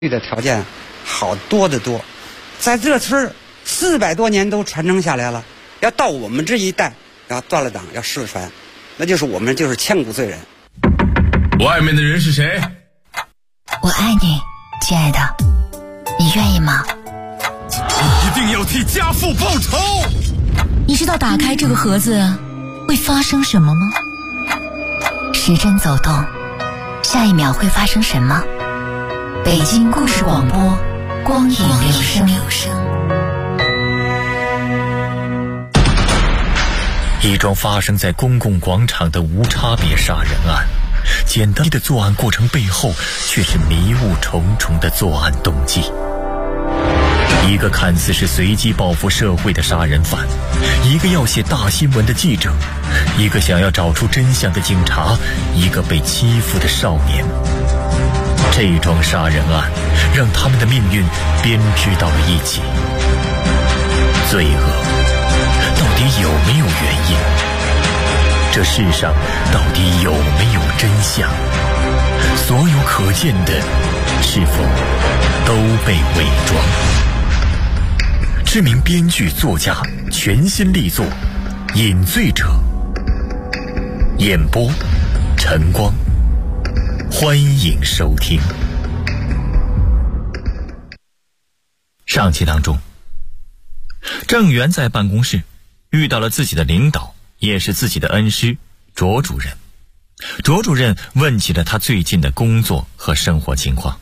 的条件好多得多，在这村400多年都传承下来了。要到我们这一代，要断了档，要失了传，那就是我们就是千古罪人。 外面的人是谁？ 我爱你，亲爱的，你愿意吗？ 一定要替家父报仇。 你知道打开这个盒子会发生什么吗？时针走动，下一秒会发生什么？北京故事广播，光影留声。 一桩发生在公共广场的无差别杀人案，简单的作案过程背后却是迷雾重重的作案动机。一个看似是随机报复社会的杀人犯，一个要写大新闻的记者，一个想要找出真相的警察，一个被欺负的少年。这桩杀人案让他们的命运编织到了一起。罪恶到底有没有原因？这世上到底有没有真相？所有可见的是否都被伪装？知名编剧作家全新力作《饮醉者》，演播晨光，欢迎收听。上期当中，郑源在办公室遇到了自己的领导，也是自己的恩师卓主任。卓主任问起了他最近的工作和生活情况。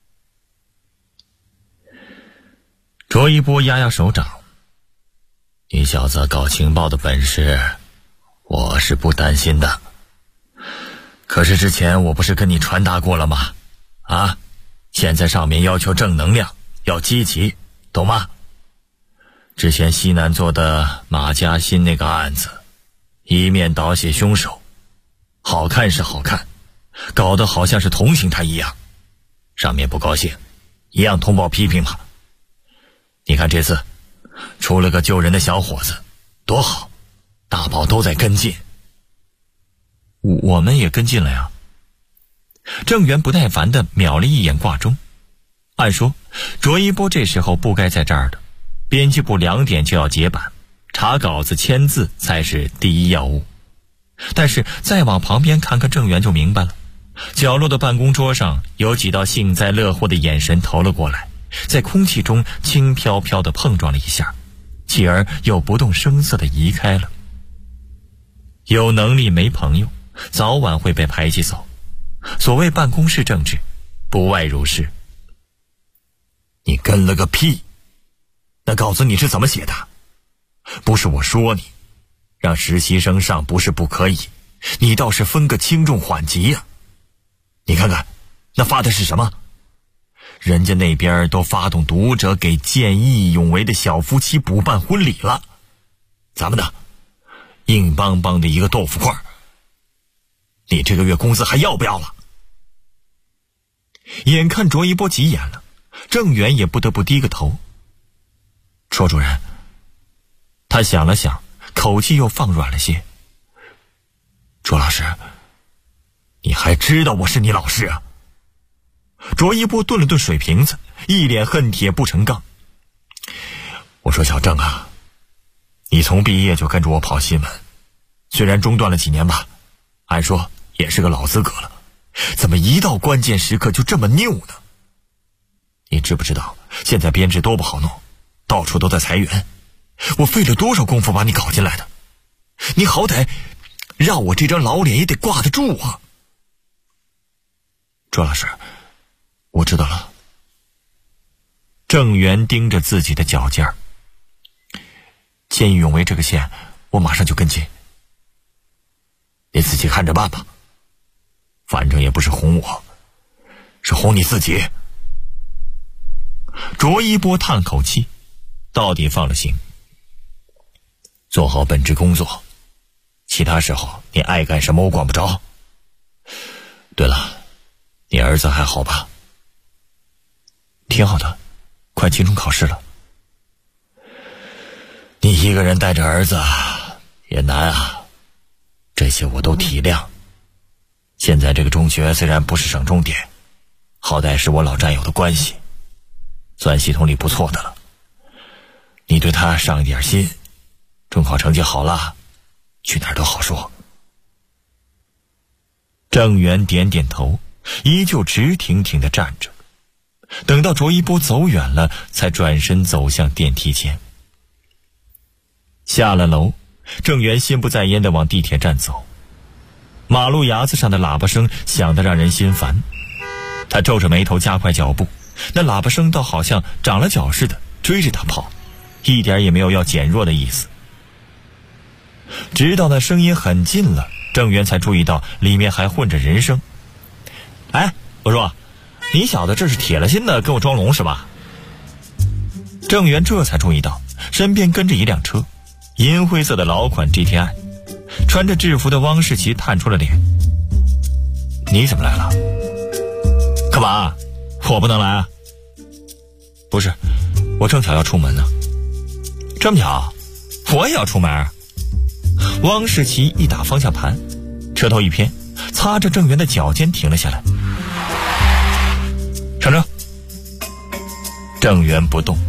卓一波压压手掌，你小子搞情报的本事我是不担心的，可是之前我不是跟你传达过了吗？现在上面要求正能量，要积极，懂吗？之前西南做的马家新那个案子，一面倒写凶手，好看是好看，搞得好像是同情他一样，上面不高兴，一样通报批评嘛。你看这次出了个救人的小伙子，多好，大宝都在跟进。我们也跟进了呀。郑源不耐烦地瞄了一眼挂钟，按说卓一波这时候不该在这儿的，编辑部2点就要结版，查稿子签字才是第一要务。但是再往旁边看看郑源就明白了，角落的办公桌上有几道幸灾乐祸的眼神投了过来，在空气中轻飘飘地碰撞了一下，继而又不动声色地移开了。有能力没朋友，早晚会被排挤走。所谓办公室政治，不外如是。你跟了个屁！那稿子你是怎么写的？不是我说你，让实习生上不是不可以，你倒是分个轻重缓急呀。你看看，那发的是什么？人家那边都发动读者给见义勇为的小夫妻补办婚礼了，咱们呢，硬邦邦的一个豆腐块，你这个月工资还要不要了？眼看卓一波急眼了，郑源也不得不低个头。卓主任，他想了想，口气又放软了些。卓老师，你还知道我是你老师啊？卓一波顿了顿水瓶子，一脸恨铁不成钢。我说小郑啊，你从毕业就跟着我跑新闻，虽然中断了几年吧，按说也是个老资格了，怎么一到关键时刻就这么拗呢？你知不知道现在编制多不好弄，到处都在裁员，我费了多少功夫把你搞进来的，你好歹让我这张老脸也得挂得住啊。卓老师，我知道了。郑源盯着自己的脚尖儿，见义勇为这个线我马上就跟进，你自己看着办吧，反正也不是哄我，是哄你自己。卓一波叹口气，到底放了心，做好本职工作，其他时候你爱干什么我管不着。对了，你儿子还好吧？挺好的，快期中考试了。你一个人带着儿子也难啊，这些我都体谅。现在这个中学虽然不是省重点， 好歹是我老战友的关系，算系统里不错的了。你对他上一点心，中考成绩好了，去哪儿都好说。郑源点点头，依旧直挺挺地站着，等到卓一波走远了，才转身走向电梯间。下了楼，郑源心不在焉地往地铁站走，马路牙子上的喇叭声响得让人心烦。他皱着眉头加快脚步，那喇叭声倒好像长了脚似的追着他跑，一点也没有要减弱的意思。直到那声音很近了，郑源才注意到里面还混着人声。哎，我说，你小子这是铁了心的跟我装聋是吧？郑源这才注意到身边跟着一辆车，银灰色的老款 GTI， 穿着制服的汪世奇探出了脸。你怎么来了？干嘛？我不能来啊？不是，我正巧要出门呢。这么巧，我也要出门。汪世奇一打方向盘，车头一偏，擦着郑源的脚尖停了下来。上车。郑源不动。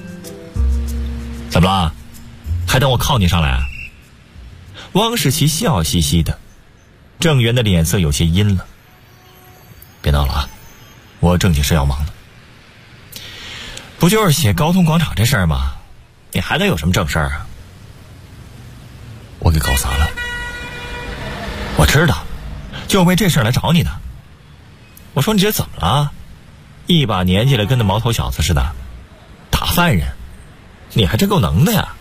怎么了？还等我靠你上来啊？汪世奇笑嘻嘻的，郑源的脸色有些阴了。别闹了啊，我正经事要忙呢。不就是写高通广场这事儿吗？你还能有什么正事儿啊？我给搞砸了。我知道，就为这事儿来找你的。我说你这怎么了？一把年纪了，跟那毛头小子似的，打犯人，你还真够能的呀！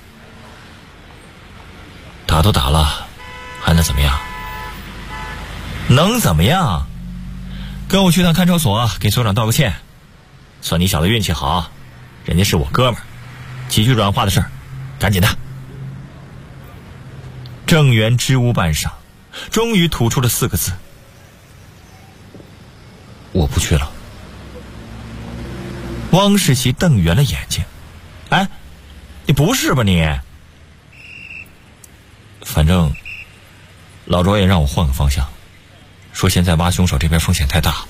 打都打了，还能怎么样？能怎么样？跟我去趟看守所，给所长道个歉，算你小子运气好，人家是我哥们儿，几句软话的事儿，赶紧的。郑源支吾半晌，终于吐出了4个字：我不去了。汪世奇瞪圆了眼睛：哎，你不是吧你？反正老卓也让我换个方向，说现在挖凶手这边风险太大。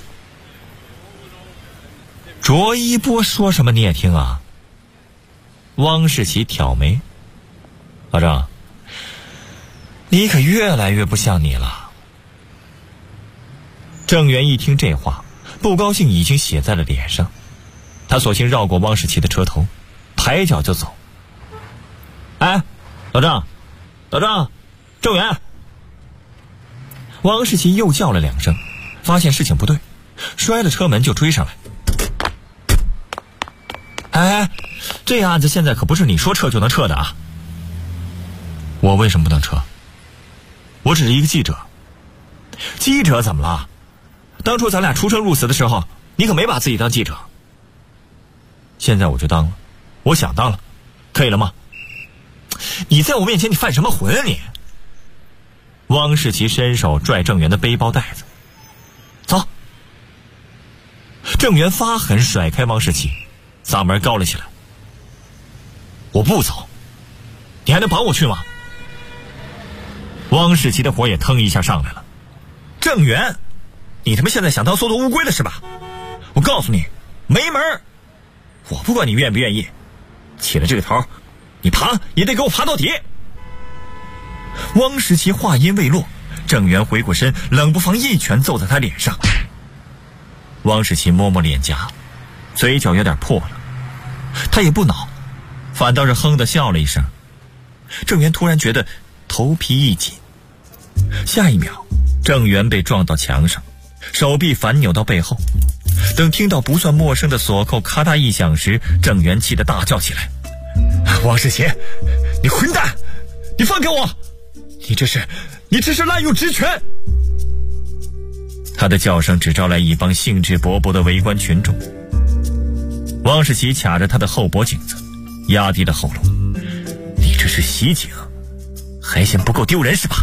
卓一波说什么你也听啊？汪世奇挑眉：老郑，你可越来越不像你了。郑源一听这话，不高兴已经写在了脸上，他索性绕过汪世奇的车头，抬脚就走。哎，老郑，老郑，郑源！汪世奇又叫了2声，发现事情不对，摔了车门就追上来。哎，这案子现在可不是你说撤就能撤的啊！我为什么不能撤？我只是一个记者。记者怎么了？当初咱俩出生入死的时候，你可没把自己当记者。现在我就当了，我想当了，可以了吗？你在我面前你犯什么浑啊你？汪世奇伸手拽郑源的背包带子，走。郑源发狠甩开汪世奇，嗓门高了起来：我不走，你还能绑我去吗？汪世奇的火也腾一下上来了：郑源，你他妈现在想当缩头乌龟了是吧？我告诉你，没门儿！我不管你愿不愿意，起了这个头，你爬也得给我爬到底。汪世奇话音未落，郑源回过身，冷不防一拳揍在他脸上。汪世奇摸摸脸颊，嘴角有点破了，他也不恼，反倒是哼地笑了一声。郑源突然觉得头皮一紧，下一秒郑源被撞到墙上，手臂反扭到背后。等听到不算陌生的锁扣咔嗒一响时，郑源气得大叫起来：汪世奇，你混蛋，你放开我，你这是滥用职权！他的叫声只招来一帮兴致勃勃的围观群众。汪世奇卡着他的后脖颈子，压低了喉咙：你这是袭警，还嫌不够丢人是吧？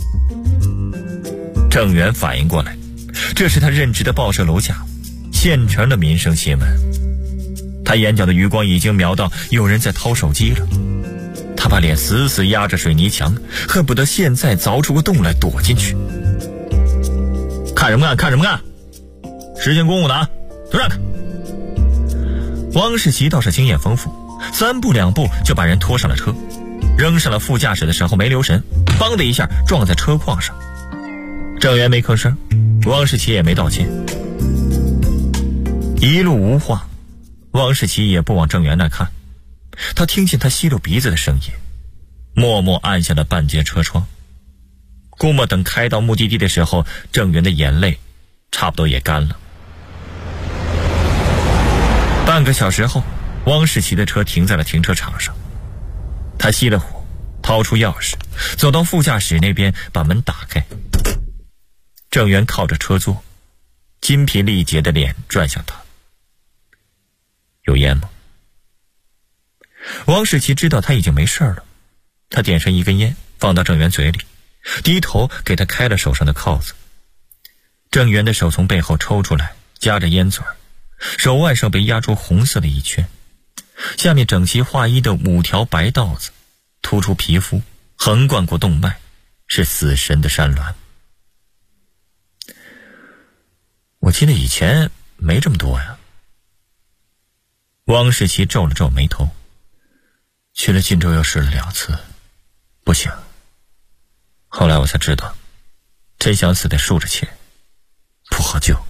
郑源反应过来，这是他任职的报社楼下现成的民生新闻。他眼角的余光已经瞄到有人在掏手机了，他把脸死死压着水泥墙，恨不得现在凿出个洞来躲进去。看什么看，看什么看？实现公务的啊， 都让开！汪世奇倒是经验丰富，3步2步就把人拖上了车，扔上了副驾驶的时候没留神，邦的一下撞在车框上。郑源没吭声，汪世奇也没道歉。一路无话，汪世奇也不往郑源那看，他听见他吸溜鼻子的声音，默默按下了半截车窗。估摸等开到目的地的时候，郑源的眼泪差不多也干了。半个小时后，汪世奇的车停在了停车场上。他熄了火，掏出钥匙，走到副驾驶那边，把门打开。郑源靠着车座，筋疲力竭的脸转向他。有烟吗？汪世奇知道他已经没事了，他点上一根烟，放到郑源嘴里，低头给他开了手上的铐子。郑源的手从背后抽出来，夹着烟嘴，手腕上被压出红色的一圈，下面整齐划一的5条白道子突出皮肤，横贯过动脉，是死神的山峦。我记得以前没这么多呀。汪世奇皱了皱眉头，去了晋州又试了2次，不行。后来我才知道，真想死得竖着切，不好救。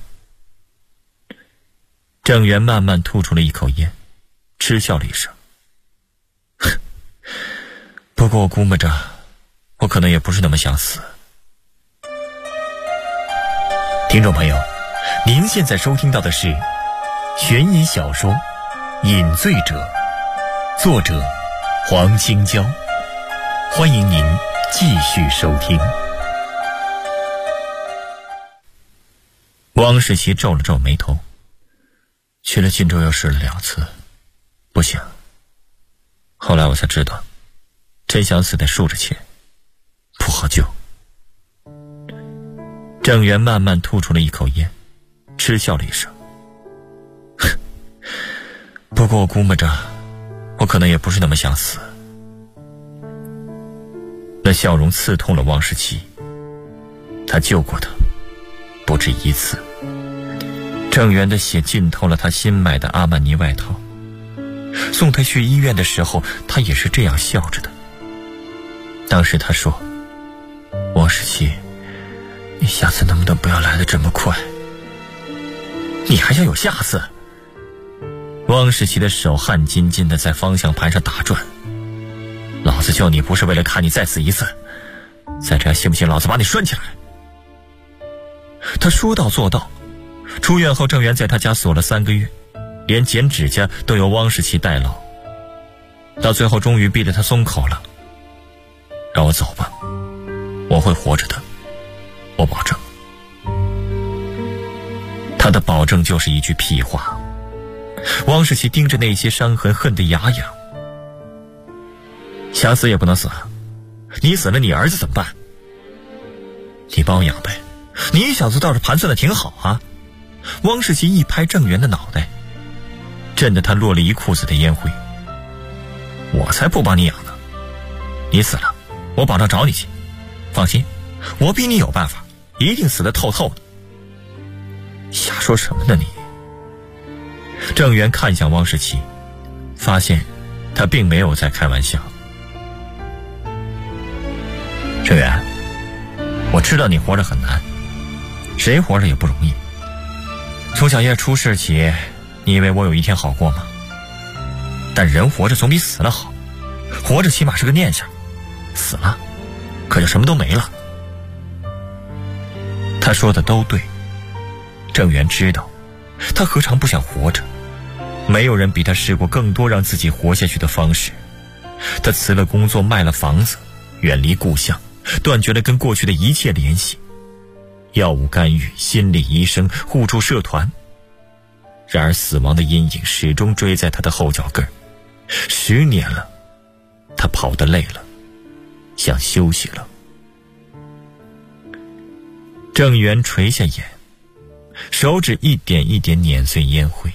郑源慢慢吐出了一口烟，嗤笑了一声。不过我估摸着，我可能也不是那么想死。听众朋友，您现在收听到的是悬疑小说《饮醉者》，作者黄清娇，欢迎您继续收听。汪世奇皱了皱眉头，去了晋州又试了2次，不行。后来我才知道，真想死得竖着切，不好救。郑源慢慢吐出了一口烟，嗤笑了一声。不过我估摸着，我可能也不是那么想死。那笑容刺痛了汪世奇，他救过他不止1次。郑源的血浸透了他新买的阿曼尼外套，送他去医院的时候，他也是这样笑着的。当时他说：汪世奇，你下次能不能不要来得这么快？你还想有下次？汪世奇的手汗津津的在方向盘上打转。老子救你不是为了看你再死一次，再这样信不信老子把你拴起来？他说到做到。出院后，郑源在他家锁了3个月，连剪指甲都由汪世奇代劳。到最后终于逼得他松口了。让我走吧，我会活着的，我保证。他的保证就是一句屁话。汪世奇盯着那些伤痕恨得牙痒。想死也不能死啊，你死了你儿子怎么办？你帮我养呗，你小子倒是盘算的挺好啊。汪世奇一拍郑源的脑袋，震得他落了一裤子的烟灰。我才不帮你养呢，你死了我保证找你去，放心，我比你有办法，一定死得透透的。瞎说什么呢你？郑源看向汪世奇，发现他并没有在开玩笑。郑源，我知道你活着很难，谁活着也不容易。从小叶出事起，你以为我有一天好过吗？但人活着总比死了好，活着起码是个念想，死了可就什么都没了。他说的都对，郑源知道，他何尝不想活着？没有人比他试过更多让自己活下去的方式。他辞了工作，卖了房子，远离故乡，断绝了跟过去的一切联系，药物干预、心理医生、互助社团。然而死亡的阴影始终追在他的后脚跟，10年了，他跑得累了，想休息了。郑源垂下眼，手指一点一点碾碎烟灰。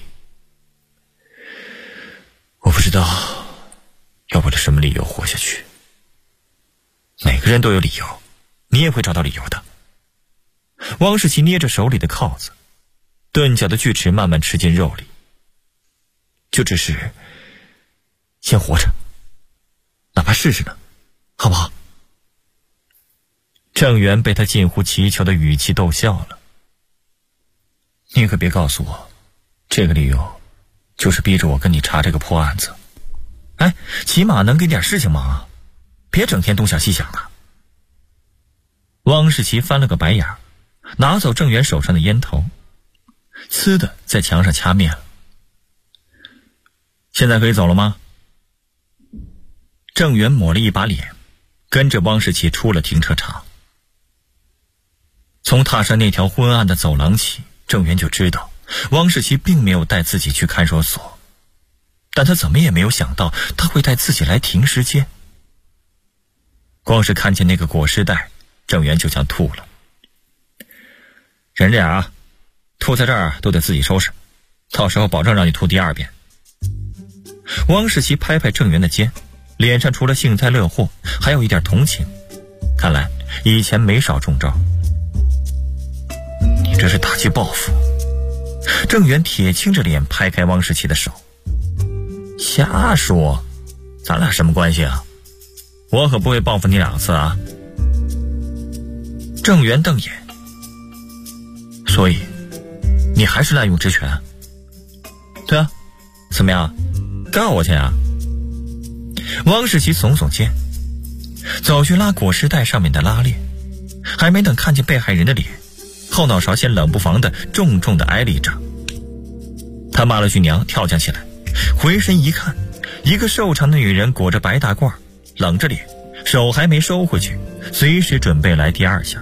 我不知道要为了什么理由活下去。每个人都有理由，你也会找到理由的。汪世奇捏着手里的铐子， 钝角的锯齿慢慢吃进肉里。就只是先活着，哪怕试试呢，好不好？郑源被他近乎祈求的语气逗笑了。你可别告诉我，这个理由就是逼着我跟你查这个破案子。哎，起码能给点事情忙啊，别整天东想西想的。汪世奇翻了个白眼，拿走郑源手上的烟头，呲的在墙上掐灭了。现在可以走了吗？郑源抹了一把脸，跟着汪世奇出了停车场。从踏上那条昏暗的走廊起，郑源就知道汪世奇并没有带自己去看守所，但他怎么也没有想到他会带自己来停尸间。光是看见那个裹尸袋，郑源就想吐了。人这样啊，吐在这儿都得自己收拾，到时候保证让你吐第二遍。汪世奇拍拍郑源的肩，脸上除了幸灾乐祸还有一点同情，看来以前没少中招。你这是打击报复。郑源铁青着脸拍开汪世奇的手，瞎说，咱俩什么关系啊？我可不会报复你2次啊。郑源瞪眼，所以你还是滥用职权？对啊，怎么样，告我去啊？汪世奇耸耸肩，走去拉裹尸袋上面的拉链，还没等看见被害人的脸，后脑勺先冷不防的重重的挨了一掌。他骂了句娘，跳将起来，回身一看，一个瘦长的女人裹着白大褂，冷着脸，手还没收回去，随时准备来第2下。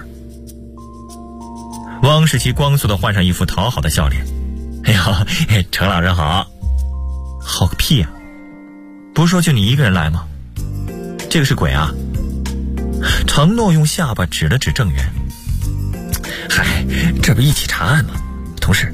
汪世奇光速的换上一副讨好的笑脸，哎呀，程老师好。好个屁啊，不是说就你一个人来吗？这个是鬼啊？程诺用下巴指了指郑源，嗨，这不一起查案吗？同事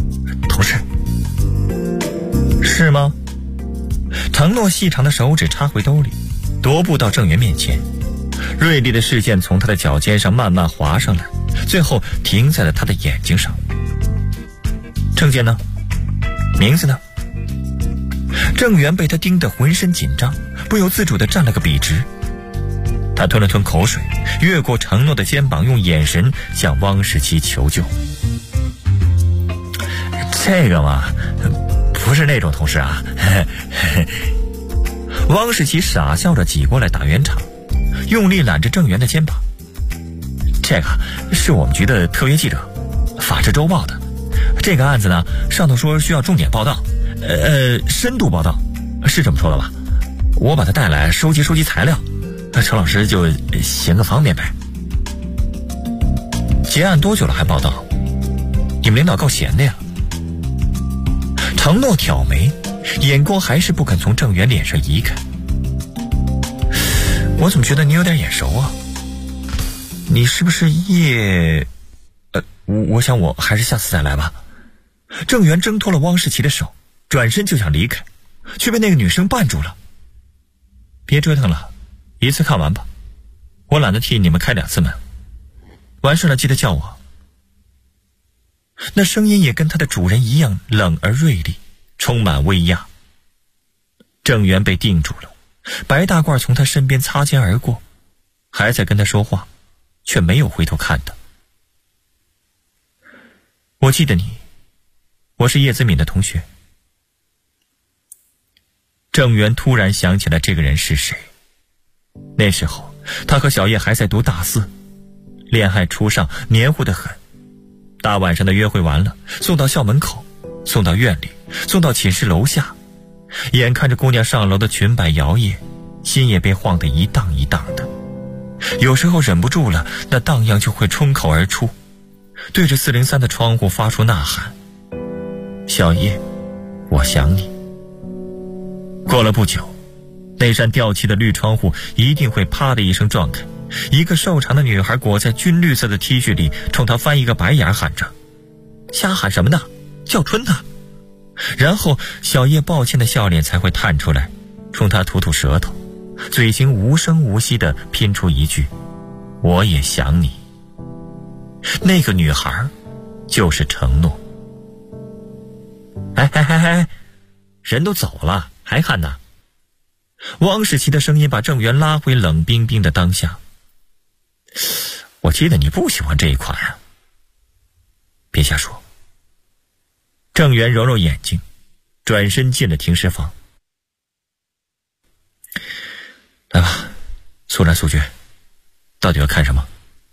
是吗？程诺细长的手指插回兜里，踱步到郑源面前，锐利的视线从他的脚尖上慢慢滑上来，最后停在了他的眼睛上。证件呢？名字呢？郑源被他盯得浑身紧张，不由自主地站了个笔直。他吞了吞口水，越过程诺的肩膀，用眼神向汪世奇求救。这个嘛，不是那种同事啊。汪世奇傻笑着挤过来打圆场，用力揽着郑源的肩膀。这个是我们局的特约记者，法制周报的。这个案子呢，上头说需要重点报道，深度报道，是这么说的吧？我把他带来收集材料，程老师就嫌个方便呗。结案多久了还报道？你们领导够闲的呀。程诺挑眉，眼光还是不肯从郑源脸上移开。我怎么觉得你有点眼熟啊？你是不是我想我还是下次再来吧。郑源挣脱了汪世奇的手，转身就想离开，却被那个女生绊住了。别折腾了，一次看完吧，我懒得替你们开2次门。完事了记得叫我。那声音也跟他的主人一样冷而锐利，充满威压。郑源被定住了，白大褂从他身边擦肩而过，还在跟他说话，却没有回头看他。我记得你，我是叶子敏的同学。郑源突然想起来这个人是谁。那时候他和小叶还在读大4，恋爱初上，黏糊得很。大晚上的约会完了，送到校门口，送到院里，送到寝室楼下，眼看着姑娘上楼的裙摆摇曳，心也被晃得一荡一荡的。有时候忍不住了，那荡漾就会冲口而出，对着403的窗户发出呐喊：小叶，我想你。过了不久，那扇掉漆的绿窗户一定会啪的一声撞开，一个瘦长的女孩裹在军绿色的 T 恤里，冲他翻一个白眼，喊着：瞎喊什么呢？叫春呢？然后小叶抱歉的笑脸才会探出来，冲他吐吐舌头，嘴型无声无息地拼出一句：我也想你。那个女孩就是程诺。 哎，人都走了，还喊呢？汪世奇的声音把郑源拉回冷冰冰的当下。我记得你不喜欢这一款啊。别瞎说。郑源揉揉眼睛，转身进了停尸房。来吧，速战速决，到底要看什么？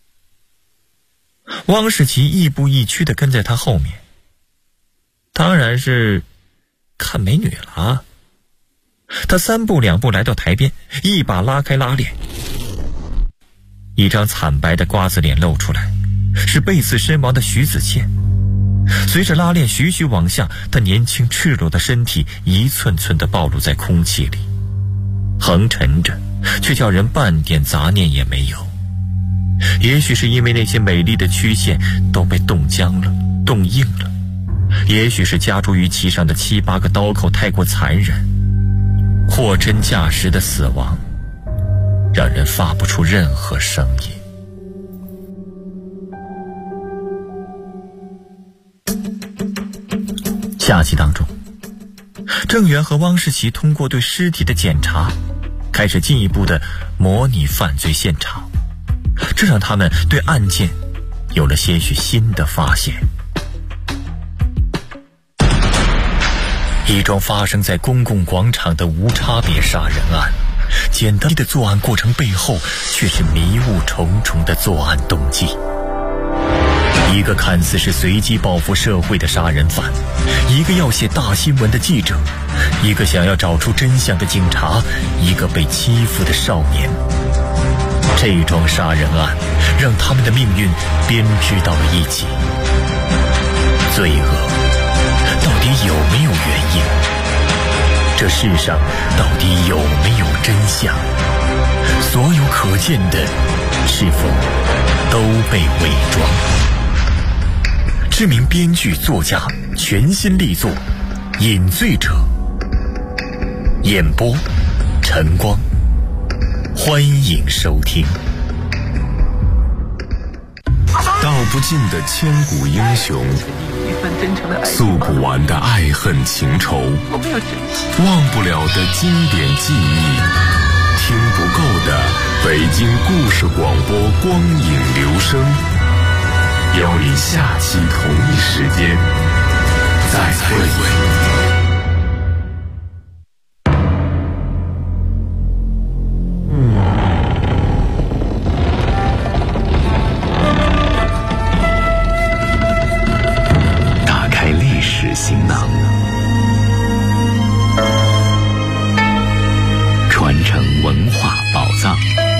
汪世奇亦步亦趋地跟在他后面。当然是看美女了。他3步2步来到台边，一把拉开拉链，一张惨白的瓜子脸露出来，是被刺身亡的徐子倩。随着拉链徐徐往下，他年轻赤裸的身体一寸寸地暴露在空气里，横陈着，却叫人半点杂念也没有。也许是因为那些美丽的曲线都被冻僵了，冻硬了，也许是加诸于其上的7、8个刀口太过残忍，货真价实的死亡让人发不出任何声音。下集当中，郑源和汪世奇通过对尸体的检查，开始进一步的模拟犯罪现场，这让他们对案件有了些许新的发现。一桩发生在公共广场的无差别杀人案，简单的作案过程背后却是迷雾重重的作案动机。一个看似是随机报复社会的杀人犯，一个要写大新闻的记者，一个想要找出真相的警察，一个被欺负的少年。这桩杀人案让他们的命运编织到了一起。罪恶到底有没有原因？这世上到底有没有真相？所有可见的是否都被伪装？知名编剧作家全新力作《饮醉者》，演播晨光，欢迎收听。 道不尽的千古英雄，诉不完的爱恨情仇，忘不了的经典记忆，听不够的北京故事广播光影留声。邀你下期同一时间再会。行囊，传承文化宝藏。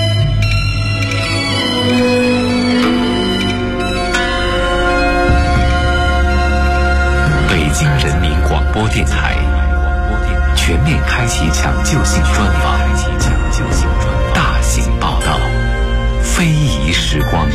北京人民广播电台全面开启抢救性专访，大型报道，非遗时光。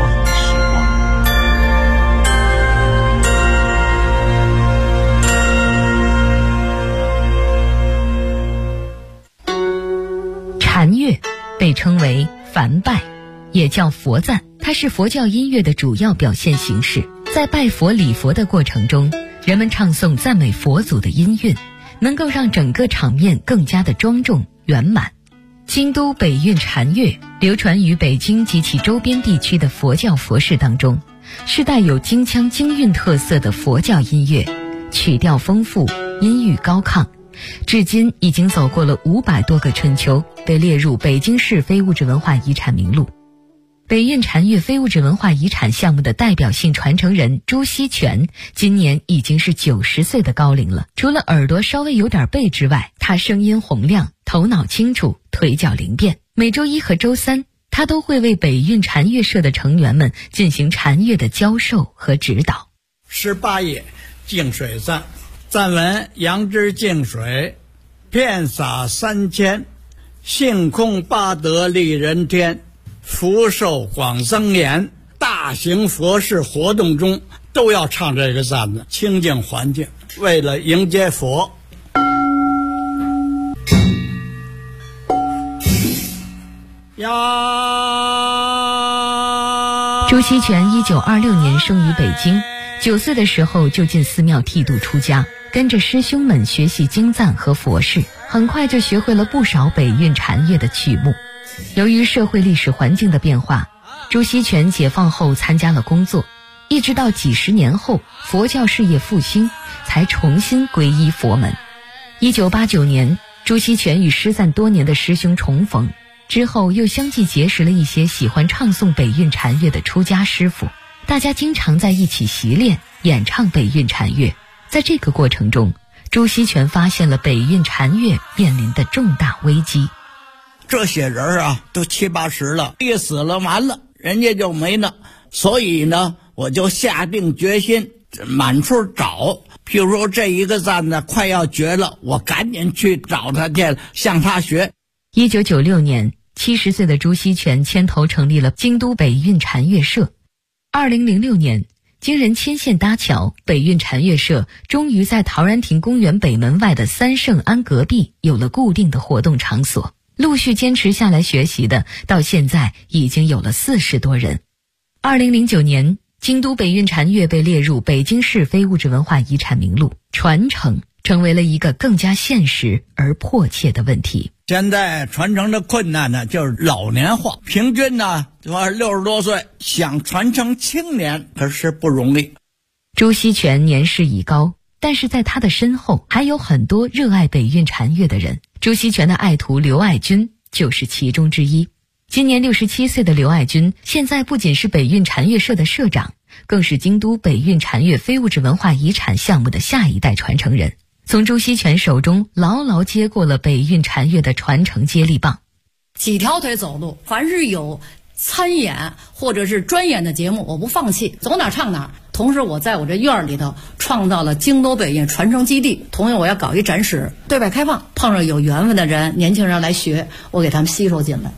禅乐被称为梵拜，也叫佛赞，它是佛教音乐的主要表现形式。在拜佛礼佛的过程中，人们唱诵赞美佛祖的音韵，能够让整个场面更加的庄重圆满。京都北韵禅乐流传于北京及其周边地区的佛教佛事当中，是带有京腔京韵特色的佛教音乐，曲调丰富，音域高亢，至今已经走过了500多个春秋，被列入北京市非物质文化遗产名录。北韵禅乐非物质文化遗产项目的代表性传承人朱锡全今年已经是90岁的高龄了。除了耳朵稍微有点背之外，他声音洪亮，头脑清楚，腿脚灵便。每周1和周3，他都会为北韵禅乐社的成员们进行禅乐的教授和指导。 18页净水赞，赞文：杨枝净水，遍洒3000，性空八德利人天，福寿广增延。大型佛事活动中都要唱这个赞的，清净环境，为了迎接佛。 朱锡全1926年生于北京， 9岁的时候就进寺庙剃度出家，跟着师兄们学习经赞和佛事，很快就学会了不少北韵禅乐的曲目。由于社会历史环境的变化，朱锡全解放后参加了工作，一直到几十年后佛教事业复兴，才重新皈依佛门。1989年，朱锡全与失散多年的师兄重逢，之后又相继结识了一些喜欢唱诵北韵禅乐的出家师傅，大家经常在一起习练演唱北韵禅乐。在这个过程中，朱锡全发现了北韵禅乐面临的重大危机。 这些人啊都70、80了，一死了完了，人家就没了。所以呢，我就下定决心满处找，譬如说这一个赞呢快要绝了，我赶紧去找他去，向他学。 1996年，70岁的朱锡全牵头成立了京都北韵禅乐社。2006年，经人牵线搭桥，北韵禅乐社终于在陶然亭公园北门外的三圣庵隔壁有了固定的活动场所。陆续坚持下来学习的，到现在已经有了40多人。2009年，京都北韵禅乐被列入北京市非物质文化遗产名录，传承成为了一个更加现实而迫切的问题。 现在传承的困难呢，就是老年化，平均呢60多岁，想传承青年可是不容易。 朱锡全年事已高，但是在他的身后还有很多热爱北韵禅乐的人。朱锡全的爱徒刘爱军就是其中之一。今年67岁的刘爱军，现在不仅是北韵禅乐社的社长，更是京都北韵禅乐非物质文化遗产项目的下一代传承人，从朱锡全手中牢牢接过了北韵禅乐的传承接力棒。 几条腿走路，凡是有参演或者是专演的节目，我不放弃，走哪唱哪。同时我在我这院里头创造了京都北韵传承基地，同样我要搞一展示，对外开放，碰上有缘分的人，年轻人来学，我给他们吸收进来。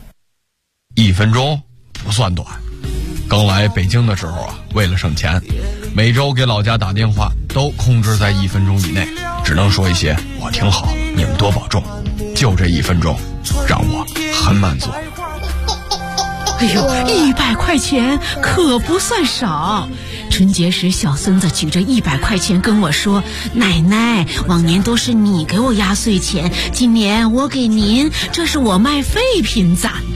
1分钟不算短，刚来北京的时候啊，为了省钱，每周给老家打电话都控制在1分钟以内，只能说一些我挺好，你们多保重，就这1分钟让我很满足。 哎呦，100块钱可不算少。春节时小孙子举着100块钱跟我说，奶奶，往年都是你给我压岁钱，今年我给您，这是我卖废品攒的。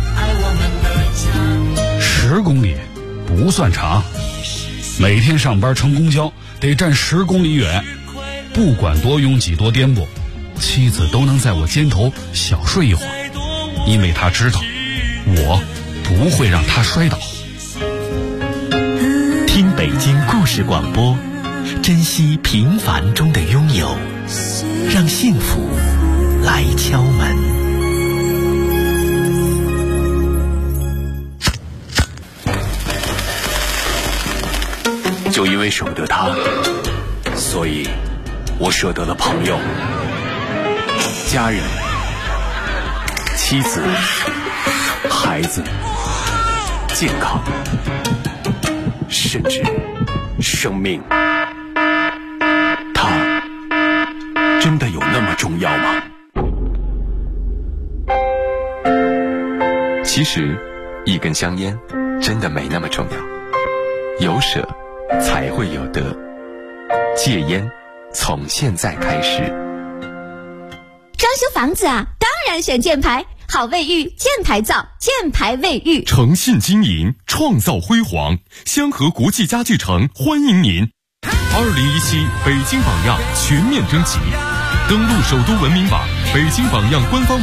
10公里不算长，每天上班乘公交得站10公里远，不管多拥挤多颠簸，妻子都能在我肩头小睡一会儿，因为她知道我不会让她摔倒。 听北京故事广播，珍惜平凡中的拥有，让幸福来敲门。 就因为舍不得他，所以我舍得了朋友、家人、妻子、孩子、健康，甚至生命。他真的有那么重要吗？ 其实一根香烟真的没那么重要，有舍才会有得。戒烟从现在开始。 装修房子啊，当然选箭牌，好卫浴，箭牌造，箭牌卫浴。 诚信经营，创造辉煌，香河国际家具城欢迎您。2017北京榜样全面征集，登录首都文明网、北京榜样官方